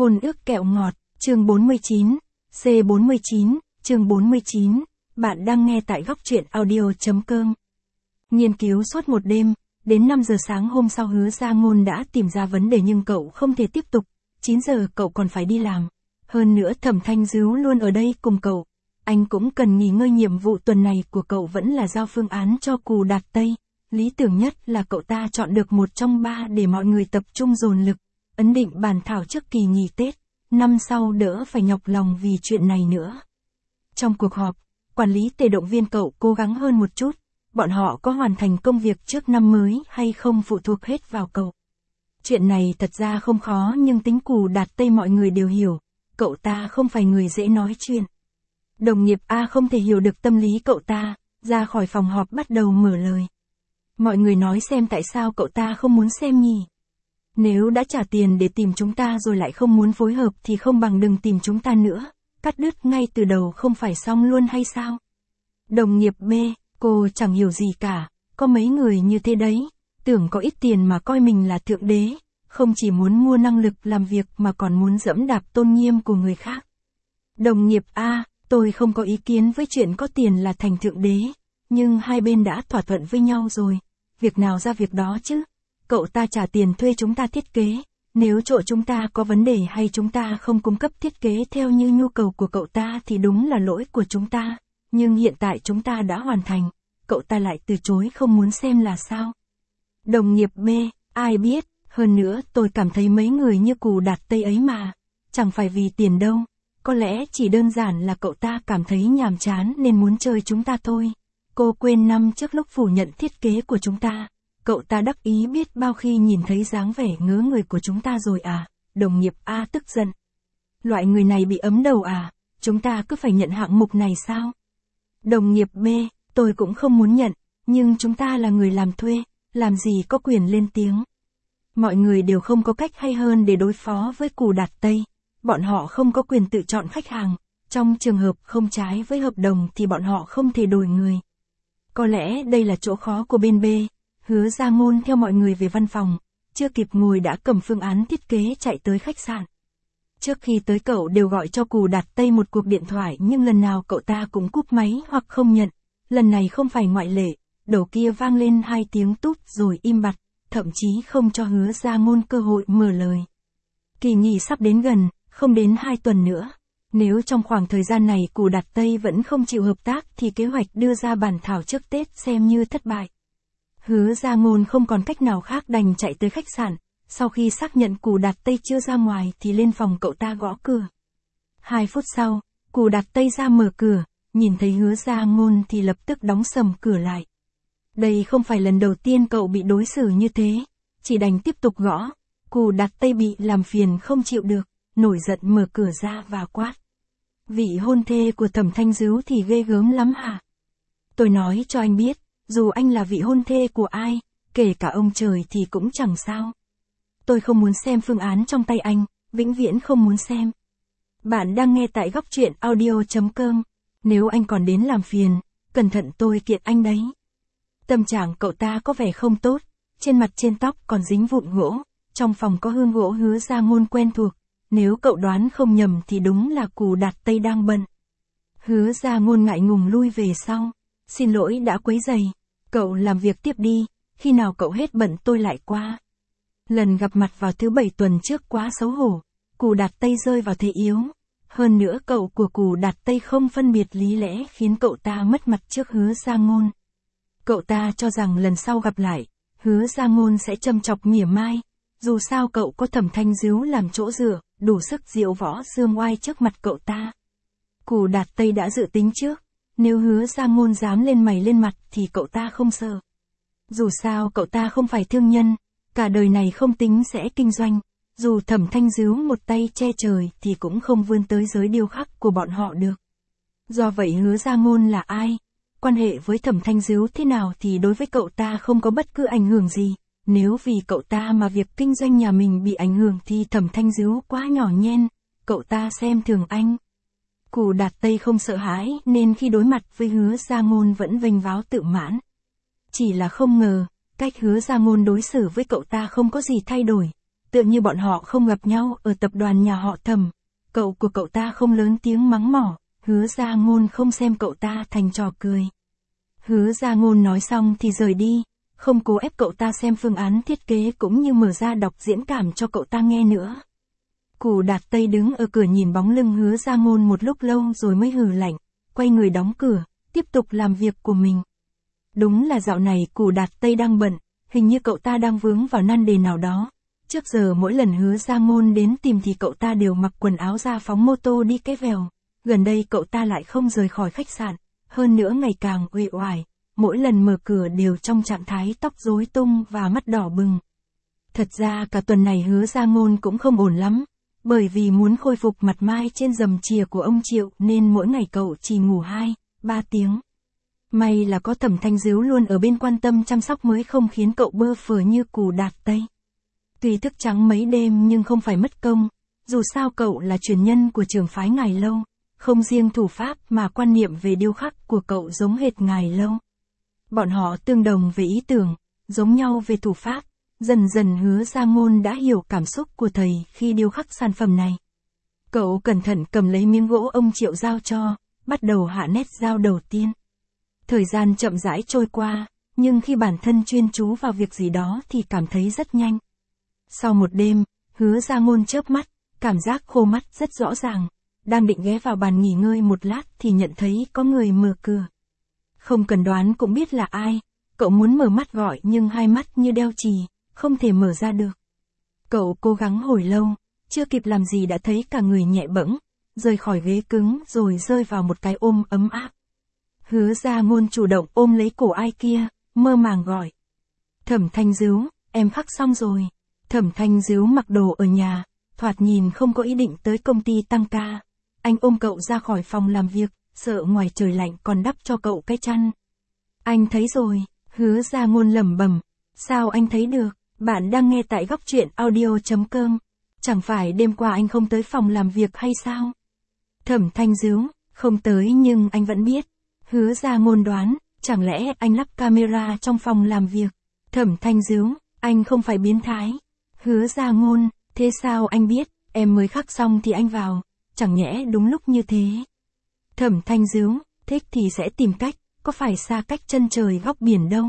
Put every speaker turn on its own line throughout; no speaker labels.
Hôn ước kẹo ngọt, chương 49, C49, chương 49, bạn đang nghe tại góc truyện audio.com. Nghiên cứu suốt một đêm, đến 5 giờ sáng hôm sau Hứa Gia Ngôn đã tìm ra vấn đề nhưng cậu không thể tiếp tục, 9 giờ cậu còn phải đi làm. Hơn nữa Thẩm Thanh Dứu luôn ở đây cùng cậu, anh cũng cần nghỉ ngơi. Nhiệm vụ tuần này của cậu vẫn là giao phương án cho Cù Đạt Tây, lý tưởng nhất là cậu ta chọn được một trong 3 để mọi người tập trung dồn lực, ấn định bản thảo trước kỳ nghỉ Tết, năm sau đỡ phải nhọc lòng vì chuyện này nữa. Trong cuộc họp, quản lý Tề động viên cậu cố gắng hơn một chút, bọn họ có hoàn thành công việc trước năm mới hay không phụ thuộc hết vào cậu. Chuyện này thật ra không khó nhưng tính Cù Đạt Tây mọi người đều hiểu, cậu ta không phải người dễ nói chuyện. Đồng nghiệp A không thể hiểu được tâm lý cậu ta, ra khỏi phòng họp bắt đầu mở lời. Mọi người nói xem tại sao cậu ta không muốn xem nhỉ? Nếu đã trả tiền để tìm chúng ta rồi lại không muốn phối hợp thì không bằng đừng tìm chúng ta nữa, cắt đứt ngay từ đầu không phải xong luôn hay sao? Đồng nghiệp B, cô chẳng hiểu gì cả, có mấy người như thế đấy, tưởng có ít tiền mà coi mình là thượng đế, không chỉ muốn mua năng lực làm việc mà còn muốn dẫm đạp tôn nghiêm của người khác. Đồng nghiệp A, tôi không có ý kiến với chuyện có tiền là thành thượng đế, nhưng hai bên đã thỏa thuận với nhau rồi, việc nào ra việc đó chứ. Cậu ta trả tiền thuê chúng ta thiết kế, nếu chỗ chúng ta có vấn đề hay chúng ta không cung cấp thiết kế theo như nhu cầu của cậu ta thì đúng là lỗi của chúng ta, nhưng hiện tại chúng ta đã hoàn thành, cậu ta lại từ chối không muốn xem là sao? Đồng nghiệp B, ai biết, hơn nữa tôi cảm thấy mấy người như Cù Đạt Tây ấy mà, chẳng phải vì tiền đâu, có lẽ chỉ đơn giản là cậu ta cảm thấy nhàm chán nên muốn chơi chúng ta thôi. Cô quên năm trước lúc phủ nhận thiết kế của chúng ta, cậu ta đắc ý biết bao khi nhìn thấy dáng vẻ ngớ người của chúng ta rồi à? Đồng nghiệp A tức giận. Loại người này bị ấm đầu à? Chúng ta cứ phải nhận hạng mục này sao? Đồng nghiệp B, tôi cũng không muốn nhận, nhưng chúng ta là người làm thuê, làm gì có quyền lên tiếng. Mọi người đều không có cách hay hơn để đối phó với Cù Đạt Tây, bọn họ không có quyền tự chọn khách hàng, trong trường hợp không trái với hợp đồng thì bọn họ không thể đổi người. Có lẽ đây là chỗ khó của bên B. Hứa Gia Ngôn theo mọi người về văn phòng, chưa kịp ngồi đã cầm phương án thiết kế chạy tới khách sạn. Trước khi tới cậu đều gọi cho Cù Đạt Tây một cuộc điện thoại nhưng lần nào cậu ta cũng cúp máy hoặc không nhận, lần này không phải ngoại lệ, đầu kia vang lên 2 tiếng tút rồi im bặt, thậm chí không cho Hứa Gia Ngôn cơ hội mở lời. Kỳ nghỉ sắp đến gần, không đến 2 tuần nữa. Nếu trong khoảng thời gian này Cù Đạt Tây vẫn không chịu hợp tác thì kế hoạch đưa ra bản thảo trước Tết xem như thất bại. Hứa Gia Ngôn không còn cách nào khác đành chạy tới khách sạn, sau khi xác nhận Cù Đạt Tây chưa ra ngoài thì lên phòng cậu ta gõ cửa. 2 phút sau, Cù Đạt Tây ra mở cửa, nhìn thấy Hứa Gia Ngôn thì lập tức đóng sầm cửa lại. Đây không phải lần đầu tiên cậu bị đối xử như thế, chỉ đành tiếp tục gõ. Cù Đạt Tây bị làm phiền không chịu được, nổi giận mở cửa ra và quát. Vị hôn thê của Thẩm Thanh Dứu thì ghê gớm lắm hả? Tôi nói cho anh biết, dù anh là vị hôn thê của ai, kể cả ông trời thì cũng chẳng sao. Tôi không muốn xem phương án trong tay anh, vĩnh viễn không muốn xem. Bạn đang nghe tại góc truyện audio.com, nếu anh còn đến làm phiền, cẩn thận tôi kiện anh đấy. Tâm trạng cậu ta có vẻ không tốt, trên mặt trên tóc còn dính vụn gỗ, trong phòng có hương gỗ Hứa Gia Ngôn quen thuộc, nếu cậu đoán không nhầm thì đúng là Cù Đạt Tây đang bận. Hứa Gia Ngôn ngại ngùng lui về sau, xin lỗi đã quấy rầy, cậu làm việc tiếp đi, khi nào cậu hết bận tôi lại qua. Lần gặp mặt vào thứ 7 tuần trước quá xấu hổ, Cù Đạt Tây rơi vào thế yếu, hơn nữa cậu của Cù Đạt Tây không phân biệt lý lẽ khiến cậu ta mất mặt trước Hứa Gia Ngôn. Cậu ta cho rằng lần sau gặp lại, Hứa Gia Ngôn sẽ châm chọc mỉa mai, dù sao cậu có Thẩm Thanh Dứu làm chỗ dựa, đủ sức diễu võ dương oai trước mặt cậu ta. Cù Đạt Tây đã dự tính trước, nếu Hứa Gia Ngôn dám lên mày lên mặt thì cậu ta không sợ. Dù sao cậu ta không phải thương nhân, cả đời này không tính sẽ kinh doanh, dù Thẩm Thanh Dứu một tay che trời thì cũng không vươn tới giới điêu khắc của bọn họ được. Do vậy Hứa Gia Ngôn là ai? Quan hệ với Thẩm Thanh Dứu thế nào thì đối với cậu ta không có bất cứ ảnh hưởng gì, nếu vì cậu ta mà việc kinh doanh nhà mình bị ảnh hưởng thì Thẩm Thanh Dứu quá nhỏ nhen, cậu ta xem thường anh. Cù Đạt Tây không sợ hãi nên khi đối mặt với Hứa Gia Ngôn vẫn vênh váo tự mãn. Chỉ là không ngờ, cách Hứa Gia Ngôn đối xử với cậu ta không có gì thay đổi, tựa như bọn họ không gặp nhau ở tập đoàn nhà họ Thẩm. Cậu của cậu ta không lớn tiếng mắng mỏ, Hứa Gia Ngôn không xem cậu ta thành trò cười. Hứa Gia Ngôn nói xong thì rời đi, không cố ép cậu ta xem phương án thiết kế cũng như mở ra đọc diễn cảm cho cậu ta nghe nữa. Cù Đạt Tây đứng ở cửa nhìn bóng lưng Hứa Gia Ngôn một lúc lâu rồi mới hừ lạnh, quay người đóng cửa, tiếp tục làm việc của mình. Đúng là dạo này Cù Đạt Tây đang bận, hình như cậu ta đang vướng vào nan đề nào đó. Trước giờ mỗi lần Hứa Gia Ngôn đến tìm thì cậu ta đều mặc quần áo ra phóng mô tô đi cái vèo. Gần đây cậu ta lại không rời khỏi khách sạn, hơn nữa ngày càng uể oải, mỗi lần mở cửa đều trong trạng thái tóc rối tung và mắt đỏ bừng. Thật ra cả tuần này Hứa Gia Ngôn cũng không ổn lắm, bởi vì muốn khôi phục mặt mai trên rầm chìa của ông Triệu nên mỗi ngày cậu chỉ ngủ 2-3 tiếng. May là có Thẩm Thanh Dứu luôn ở bên quan tâm chăm sóc mới không khiến cậu bơ phờ như Cù Đạt Tây. Tuy thức trắng mấy đêm nhưng không phải mất công, dù sao cậu là truyền nhân của trường phái Ngài Lâu, không riêng thủ pháp mà quan niệm về điêu khắc của cậu giống hệt Ngài Lâu. Bọn họ tương đồng về ý tưởng, giống nhau về thủ pháp, dần dần Hứa Gia Ngôn đã hiểu cảm xúc của thầy khi điêu khắc sản phẩm này. Cậu cẩn thận cầm lấy miếng gỗ ông Triệu giao cho, bắt đầu hạ nét dao đầu tiên. Thời gian chậm rãi trôi qua, nhưng khi bản thân chuyên chú vào việc gì đó thì cảm thấy rất nhanh. Sau một đêm, Hứa Gia Ngôn chớp mắt, cảm giác khô mắt rất rõ ràng. Đang định ghé vào bàn nghỉ ngơi một lát thì nhận thấy có người mở cửa. Không cần đoán cũng biết là ai, cậu muốn mở mắt gọi nhưng hai mắt như đeo chì, không thể mở ra được. Cậu cố gắng hồi lâu, chưa kịp làm gì đã thấy cả người nhẹ bẫng, rời khỏi ghế cứng rồi rơi vào một cái ôm ấm áp. Hứa Gia Ngôn chủ động ôm lấy cổ ai kia, mơ màng gọi. Thẩm Thanh Dứu, em khắc xong rồi. Thẩm Thanh Dứu mặc đồ ở nhà, thoạt nhìn không có ý định tới công ty tăng ca. Anh ôm cậu ra khỏi phòng làm việc, sợ ngoài trời lạnh còn đắp cho cậu cái chăn. Anh thấy rồi, Hứa Gia Ngôn lẩm bẩm. Sao anh thấy được, bạn đang nghe tại góc truyện audio.com. Chẳng phải đêm qua anh không tới phòng làm việc hay sao? Thẩm Thanh Dứu, không tới nhưng anh vẫn biết. Hứa Gia Ngôn đoán, chẳng lẽ anh lắp camera trong phòng làm việc? Thẩm Thanh Dứu, anh không phải biến thái. Hứa Gia Ngôn, thế sao anh biết, em mới khắc xong thì anh vào, chẳng nhẽ đúng lúc như thế. Thẩm Thanh Dứu, thích thì sẽ tìm cách, có phải xa cách chân trời góc biển đâu.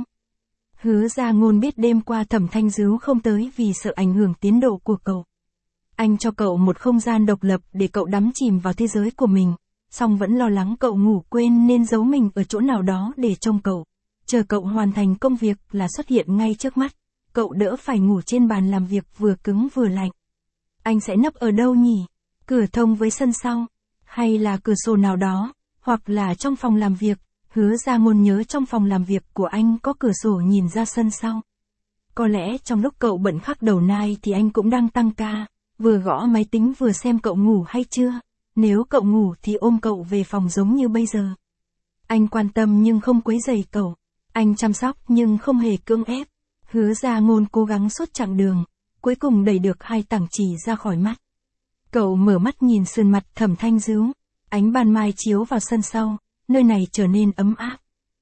Hứa Gia Ngôn biết đêm qua Thẩm Thanh Dứu không tới vì sợ ảnh hưởng tiến độ của cậu. Anh cho cậu một không gian độc lập để cậu đắm chìm vào thế giới của mình, song vẫn lo lắng cậu ngủ quên nên giấu mình ở chỗ nào đó để trông cậu. Chờ cậu hoàn thành công việc là xuất hiện ngay trước mắt, cậu đỡ phải ngủ trên bàn làm việc vừa cứng vừa lạnh. Anh sẽ nấp ở đâu nhỉ? Cửa thông với sân sau, hay là cửa sổ nào đó, hoặc là trong phòng làm việc. Hứa Gia Ngôn nhớ trong phòng làm việc của anh có cửa sổ nhìn ra sân sau. Có lẽ trong lúc cậu bận khắc đầu nai thì anh cũng đang tăng ca, vừa gõ máy tính vừa xem cậu ngủ hay chưa. Nếu cậu ngủ thì ôm cậu về phòng giống như bây giờ. Anh quan tâm nhưng không quấy rầy cậu. Anh chăm sóc nhưng không hề cưỡng ép. Hứa Gia Ngôn cố gắng suốt chặng đường, cuối cùng đẩy được hai tảng chỉ ra khỏi mắt. Cậu mở mắt nhìn sườn mặt Thẩm Thanh Dứu, ánh ban mai chiếu vào sân sau, nơi này trở nên ấm áp.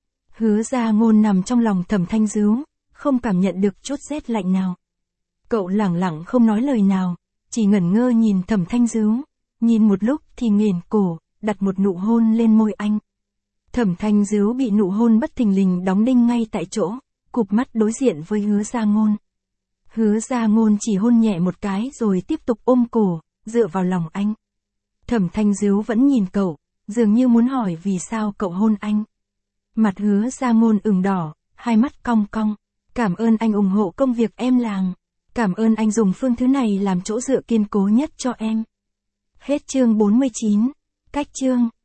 Hứa Gia Ngôn nằm trong lòng Thẩm Thanh Dứu, không cảm nhận được chút rét lạnh nào. Cậu lẳng lặng không nói lời nào, chỉ ngẩn ngơ nhìn Thẩm Thanh Dứu, nhìn một lúc thì nghển cổ, đặt một nụ hôn lên môi anh. Thẩm Thanh Dứu bị nụ hôn bất thình lình đóng đinh ngay tại chỗ, cụp mắt đối diện với Hứa Gia Ngôn. Hứa Gia Ngôn chỉ hôn nhẹ một cái rồi tiếp tục ôm cổ, dựa vào lòng anh. Thẩm Thanh Dứu vẫn nhìn cậu, dường như muốn hỏi vì sao cậu hôn anh. Mặt Hứa Gia Ngôn ửng đỏ, hai mắt cong cong. Cảm ơn anh ủng hộ công việc em làm. Cảm ơn anh dùng phương thứ này làm chỗ dựa kiên cố nhất cho em. Hết chương 49. Cách chương